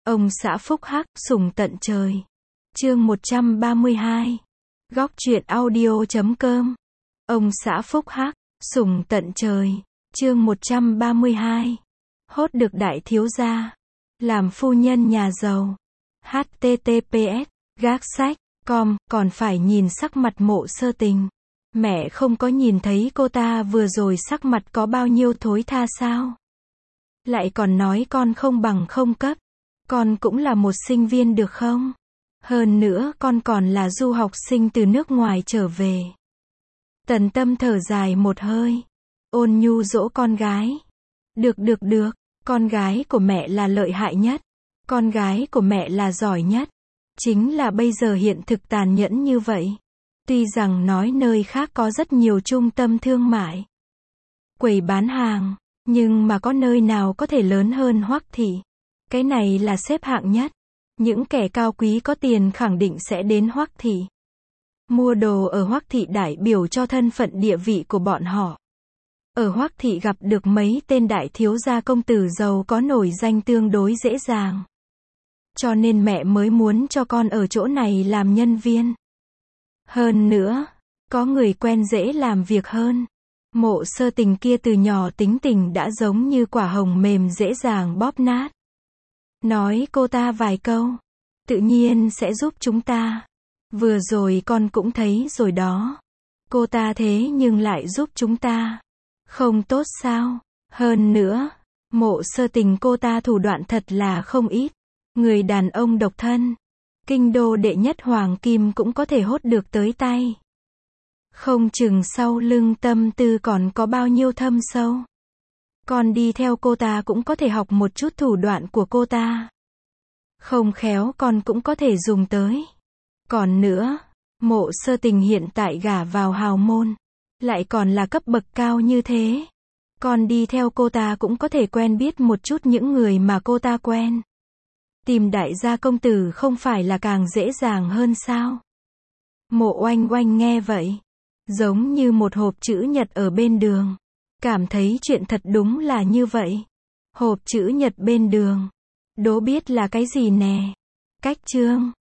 Ông xã phúc hắc, sủng tận trời. Chương 132. Góc truyện audio.com. Ông xã phúc hắc, sủng tận trời. Chương 132. Hốt được đại thiếu gia. Làm phu nhân nhà giàu. https gác sách com. Còn phải nhìn sắc mặt Mộ Sơ Tình. Mẹ không có nhìn thấy cô ta vừa rồi sắc mặt có bao nhiêu thối tha sao? Lại còn nói con không bằng không cấp. Con cũng là một sinh viên được không? Hơn nữa con còn là du học sinh từ nước ngoài trở về. Tần Tâm thở dài một hơi. Ôn nhu dỗ con gái. Được, con gái của mẹ là lợi hại nhất. Con gái của mẹ là giỏi nhất. Chính là bây giờ hiện thực tàn nhẫn như vậy. Tuy rằng nói nơi khác có rất nhiều trung tâm thương mại, quầy bán hàng, nhưng mà có nơi nào có thể lớn hơn Hoắc thị. Cái này là xếp hạng nhất. Những kẻ cao quý có tiền khẳng định sẽ đến Hoắc thị. Mua đồ ở Hoắc thị đại biểu cho thân phận địa vị của bọn họ. Ở Hoắc thị gặp được mấy tên đại thiếu gia công tử giàu có nổi danh tương đối dễ dàng. Cho nên mẹ mới muốn cho con ở chỗ này làm nhân viên. Hơn nữa, có người quen dễ làm việc hơn. Mộ Sơ Tình kia từ nhỏ tính tình đã giống như quả hồng mềm dễ dàng bóp nát. Nói cô ta vài câu, tự nhiên sẽ giúp chúng ta. Vừa rồi con cũng thấy rồi đó. Cô ta thế nhưng lại giúp chúng ta. Không tốt sao? Hơn nữa, Mộ Sơ Tình cô ta thủ đoạn thật là không ít. Người đàn ông độc thân, kinh đô đệ nhất hoàng kim cũng có thể hốt được tới tay. Không chừng sau lưng tâm tư còn có bao nhiêu thâm sâu. Con đi theo cô ta cũng có thể học một chút thủ đoạn của cô ta. Không khéo con cũng có thể dùng tới. Còn nữa, Mộ Sơ Tình hiện tại gả vào hào môn, lại còn là cấp bậc cao như thế. Con đi theo cô ta cũng có thể quen biết một chút những người mà cô ta quen. Tìm đại gia công tử không phải là càng dễ dàng hơn sao? Mộ Oanh Oanh nghe vậy, giống như một hộp chữ nhật ở bên đường. Cảm thấy chuyện thật đúng là như vậy. Hộp chữ nhật bên đường. Đố biết là cái gì nè? Cách chương.